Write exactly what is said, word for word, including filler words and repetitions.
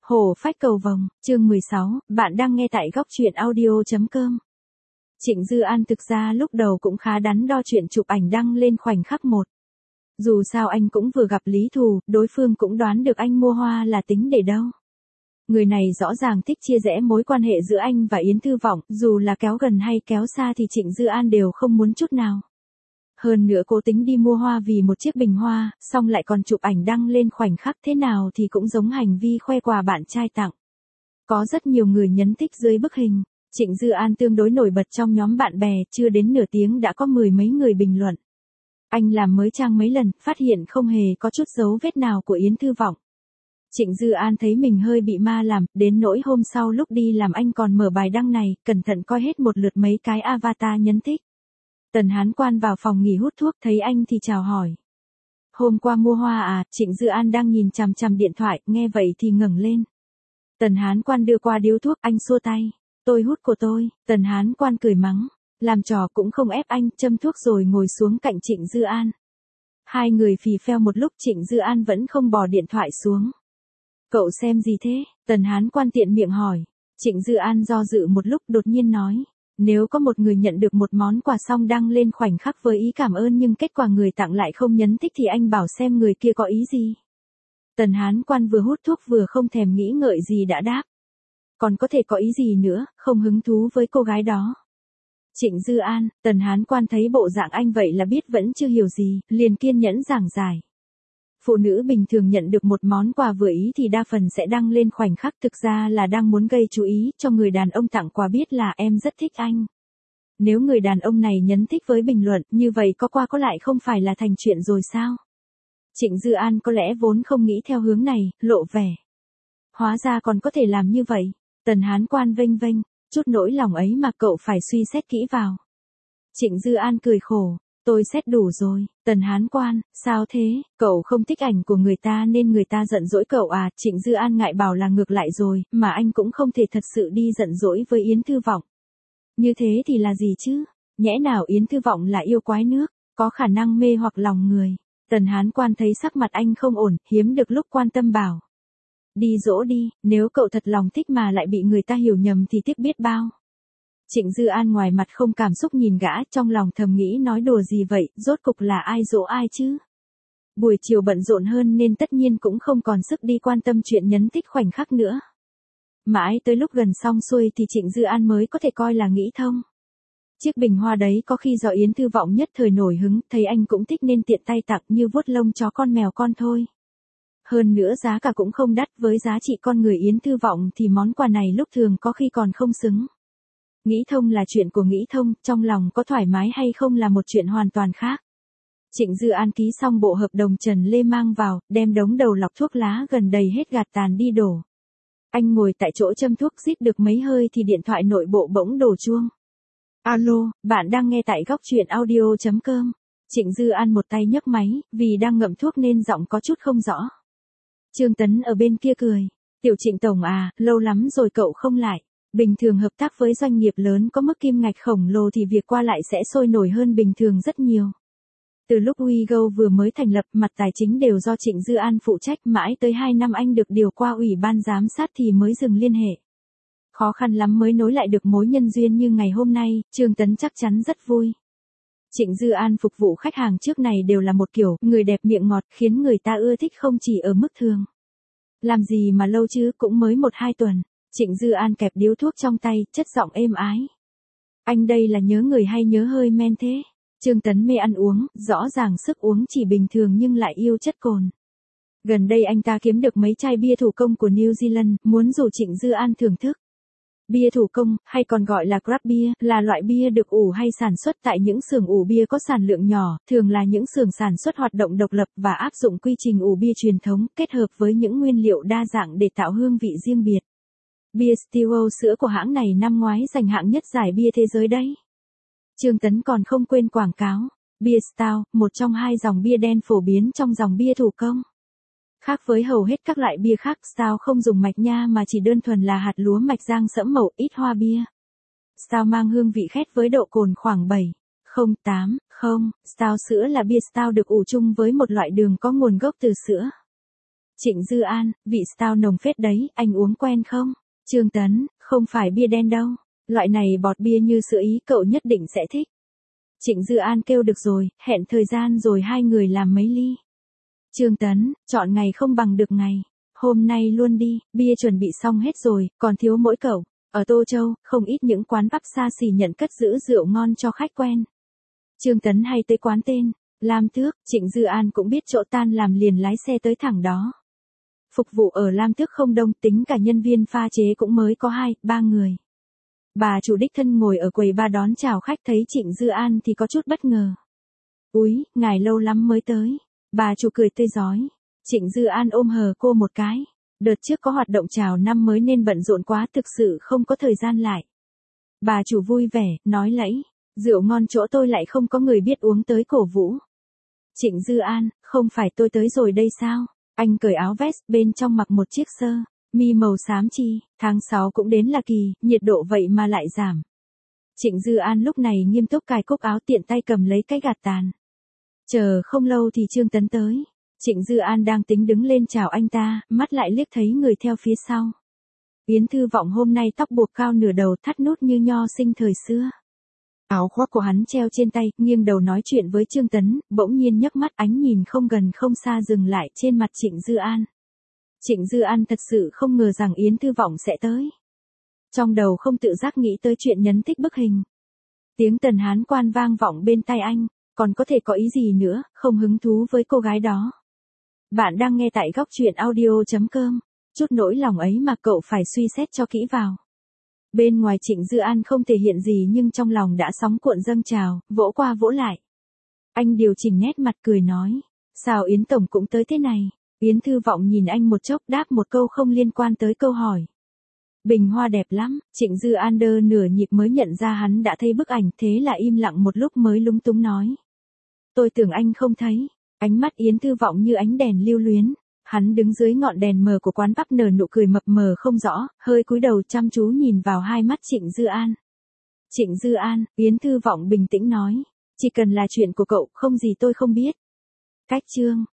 Hổ phách cầu vồng, chương mười sáu, bạn đang nghe tại góc truyện audio.com. Trịnh Dư An thực ra lúc đầu cũng khá đắn đo chuyện chụp ảnh đăng lên khoảnh khắc một. Dù sao anh cũng vừa gặp Lý Thù, đối phương cũng đoán được anh mua hoa là tính để đâu. Người này rõ ràng thích chia rẽ mối quan hệ giữa anh và Yến Thư Vọng, dù là kéo gần hay kéo xa thì Trịnh Dư An đều không muốn chút nào. Hơn nữa cố tính đi mua hoa vì một chiếc bình hoa, xong lại còn chụp ảnh đăng lên khoảnh khắc thế nào thì cũng giống hành vi khoe quà bạn trai tặng. Có rất nhiều người nhấn thích dưới bức hình. Trịnh Dư An tương đối nổi bật trong nhóm bạn bè, chưa đến nửa tiếng đã có mười mấy người bình luận. Anh làm mới trang mấy lần, phát hiện không hề có chút dấu vết nào của Yến Thư Vọng. Trịnh Dư An thấy mình hơi bị ma làm, đến nỗi hôm sau lúc đi làm anh còn mở bài đăng này, cẩn thận coi hết một lượt mấy cái avatar nhấn thích. Tần Hán Quan vào phòng nghỉ hút thuốc thấy anh thì chào hỏi. Hôm qua mua hoa à? Trịnh Dư An đang nhìn chằm chằm điện thoại, nghe vậy thì ngẩng lên. Tần Hán Quan đưa qua điếu thuốc, anh xua tay. Tôi hút của tôi. Tần Hán Quan cười mắng. Làm trò cũng không ép anh, châm thuốc rồi ngồi xuống cạnh Trịnh Dư An. Hai người phì pheo một lúc, Trịnh Dư An vẫn không bỏ điện thoại xuống. Cậu xem gì thế? Tần Hán Quan tiện miệng hỏi. Trịnh Dư An do dự một lúc đột nhiên nói. Nếu có một người nhận được một món quà xong đăng lên khoảnh khắc với ý cảm ơn nhưng kết quả người tặng lại không nhấn thích thì anh bảo xem người kia có ý gì. Tần Hán Quan vừa hút thuốc vừa không thèm nghĩ ngợi gì đã đáp. Còn có thể có ý gì nữa, không hứng thú với cô gái đó. Trịnh Dư An, Tần Hán Quan thấy bộ dạng anh vậy là biết vẫn chưa hiểu gì, liền kiên nhẫn giảng giải. Phụ nữ bình thường nhận được một món quà vừa ý thì đa phần sẽ đăng lên khoảnh khắc, thực ra là đang muốn gây chú ý cho người đàn ông tặng quà biết là em rất thích anh. Nếu người đàn ông này nhấn thích với bình luận, như vậy có qua có lại không phải là thành chuyện rồi sao? Trịnh Dư An có lẽ vốn không nghĩ theo hướng này, lộ vẻ. Hóa ra còn có thể làm như vậy. Tần Hán Quan vênh vênh, chút nỗi lòng ấy mà cậu phải suy xét kỹ vào. Trịnh Dư An cười khổ. Tôi xét đủ rồi. Tần Hán Quan, sao thế? Cậu không thích ảnh của người ta nên người ta giận dỗi cậu à? Trịnh Dư An ngại bảo là ngược lại rồi, mà anh cũng không thể thật sự đi giận dỗi với Yến Thư Vọng. Như thế thì là gì chứ? Nhẽ nào Yến Thư Vọng là yêu quái nước, có khả năng mê hoặc lòng người. Tần Hán Quan thấy sắc mặt anh không ổn, hiếm được lúc quan tâm bảo. Đi dỗ đi, nếu cậu thật lòng thích mà lại bị người ta hiểu nhầm thì tiếc biết bao. Trịnh Dư An ngoài mặt không cảm xúc nhìn gã, trong lòng thầm nghĩ nói đùa gì vậy, rốt cục là ai dỗ ai chứ. Buổi chiều bận rộn hơn nên tất nhiên cũng không còn sức đi quan tâm chuyện nhấn thích khoảnh khắc nữa. Mãi tới lúc gần xong xuôi thì Trịnh Dư An mới có thể coi là nghĩ thông. Chiếc bình hoa đấy có khi do Yến Thư Vọng nhất thời nổi hứng, thấy anh cũng thích nên tiện tay tặng như vuốt lông chó con mèo con thôi. Hơn nữa giá cả cũng không đắt, với giá trị con người Yến Thư Vọng thì món quà này lúc thường có khi còn không xứng. Nghĩ thông là chuyện của nghĩ thông, trong lòng có thoải mái hay không là một chuyện hoàn toàn khác. Trịnh Dư An ký xong bộ hợp đồng Trần Lê mang vào, đem đống đầu lọc thuốc lá gần đầy hết gạt tàn đi đổ. Anh ngồi tại chỗ châm thuốc rít được mấy hơi thì điện thoại nội bộ bỗng đổ chuông. Alo, bạn đang nghe tại góc truyện audio.com. Trịnh Dư An một tay nhấc máy, vì đang ngậm thuốc nên giọng có chút không rõ. Trương Tấn ở bên kia cười. Tiểu Trịnh Tổng à, lâu lắm rồi cậu không lại. Bình thường hợp tác với doanh nghiệp lớn có mức kim ngạch khổng lồ thì việc qua lại sẽ sôi nổi hơn bình thường rất nhiều. Từ lúc WeGo vừa mới thành lập, mặt tài chính đều do Trịnh Dư An phụ trách, mãi tới hai năm anh được điều qua ủy ban giám sát thì mới dừng liên hệ. Khó khăn lắm mới nối lại được mối nhân duyên như ngày hôm nay, Trương Tấn chắc chắn rất vui. Trịnh Dư An phục vụ khách hàng trước này đều là một kiểu, người đẹp miệng ngọt khiến người ta ưa thích không chỉ ở mức thường. Làm gì mà lâu chứ, cũng mới một hai tuần. Trịnh Dư An kẹp điếu thuốc trong tay, chất giọng êm ái. Anh đây là nhớ người hay nhớ hơi men thế? Trương Tấn mê ăn uống, rõ ràng sức uống chỉ bình thường nhưng lại yêu chất cồn. Gần đây anh ta kiếm được mấy chai bia thủ công của New Zealand, muốn rủ Trịnh Dư An thưởng thức. Bia thủ công, hay còn gọi là craft beer, là loại bia được ủ hay sản xuất tại những xưởng ủ bia có sản lượng nhỏ, thường là những xưởng sản xuất hoạt động độc lập và áp dụng quy trình ủ bia truyền thống, kết hợp với những nguyên liệu đa dạng để tạo hương vị riêng biệt. Bia Stilo sữa của hãng này năm ngoái giành hạng nhất giải bia thế giới đấy. Trương Tấn còn không quên quảng cáo. Bia Stout, một trong hai dòng bia đen phổ biến trong dòng bia thủ công. Khác với hầu hết các loại bia khác, Stout không dùng mạch nha mà chỉ đơn thuần là hạt lúa mạch rang sẫm màu, ít hoa bia. Stout mang hương vị khét với độ cồn khoảng bảy phẩy không tám không. Stout sữa là bia Stout được ủ chung với một loại đường có nguồn gốc từ sữa. Trịnh Dư An, vị stout nồng phết đấy, anh uống quen không? Trương Tấn, không phải bia đen đâu. Loại này bọt bia như sữa Ý cậu nhất định sẽ thích. Trịnh Dư An kêu được rồi, hẹn thời gian rồi hai người làm mấy ly. Trương Tấn, chọn ngày không bằng được ngày. Hôm nay luôn đi, bia chuẩn bị xong hết rồi, còn thiếu mỗi cậu. Ở Tô Châu, không ít những quán pub xa xỉ nhận cất giữ rượu ngon cho khách quen. Trương Tấn hay tới quán tên Lam Tước, Trịnh Dư An cũng biết chỗ tan làm liền lái xe tới thẳng đó. Phục vụ ở Lam Tước không đông, tính cả nhân viên pha chế cũng mới có hai, ba người. Bà chủ đích thân ngồi ở quầy ba đón chào khách, thấy Trịnh Dư An thì có chút bất ngờ. Úi, ngài lâu lắm mới tới. Bà chủ cười tươi rói. Trịnh Dư An ôm hờ cô một cái. Đợt trước có hoạt động chào năm mới nên bận rộn quá, thực sự không có thời gian lại. Bà chủ vui vẻ, nói lẫy. Rượu ngon chỗ tôi lại không có người biết uống tới cổ vũ. Trịnh Dư An, không phải tôi tới rồi đây sao? Anh cởi áo vest, bên trong mặc một chiếc sơ mi màu xám chi, tháng sáu cũng đến là kỳ, nhiệt độ vậy mà lại giảm. Trịnh Dư An lúc này nghiêm túc cài cúc áo, tiện tay cầm lấy cái gạt tàn. Chờ không lâu thì Trương Tấn tới. Trịnh Dư An đang tính đứng lên chào anh ta, mắt lại liếc thấy người theo phía sau. Yến Thư Vọng hôm nay tóc buộc cao nửa đầu, thắt nút như nho sinh thời xưa. Áo khoác của hắn treo trên tay, nghiêng đầu nói chuyện với Trương Tấn, bỗng nhiên nhấc mắt, ánh nhìn không gần không xa dừng lại trên mặt Trịnh Dư An. Trịnh Dư An thật sự không ngờ rằng Yến Thư Vọng sẽ tới. Trong đầu không tự giác nghĩ tới chuyện nhấn thích bức hình. Tiếng Tần Hán Quan vang vọng bên tai anh, còn có thể có ý gì nữa, không hứng thú với cô gái đó. Bạn đang nghe tại góc truyện audio chấm com. Chút nỗi lòng ấy mà cậu phải suy xét cho kỹ vào. Bên ngoài Trịnh Dư An không thể hiện gì nhưng trong lòng đã sóng cuộn dâng trào, vỗ qua vỗ lại. Anh điều chỉnh nét mặt cười nói. Sao Yến Tổng cũng tới thế này? Yến Thư Vọng nhìn anh một chốc, đáp một câu không liên quan tới câu hỏi. Bình hoa đẹp lắm. Trịnh Dư An đơ nửa nhịp mới nhận ra hắn đã thấy bức ảnh, thế là im lặng một lúc mới lúng túng nói. Tôi tưởng anh không thấy. Ánh mắt Yến Thư Vọng như ánh đèn lưu luyến. Hắn đứng dưới ngọn đèn mờ của quán pub nở nụ cười mập mờ không rõ, hơi cúi đầu chăm chú nhìn vào hai mắt Trịnh Dư An. Trịnh Dư An, Yến Thư Vọng bình tĩnh nói. Chỉ cần là chuyện của cậu, không gì tôi không biết. Cách chương.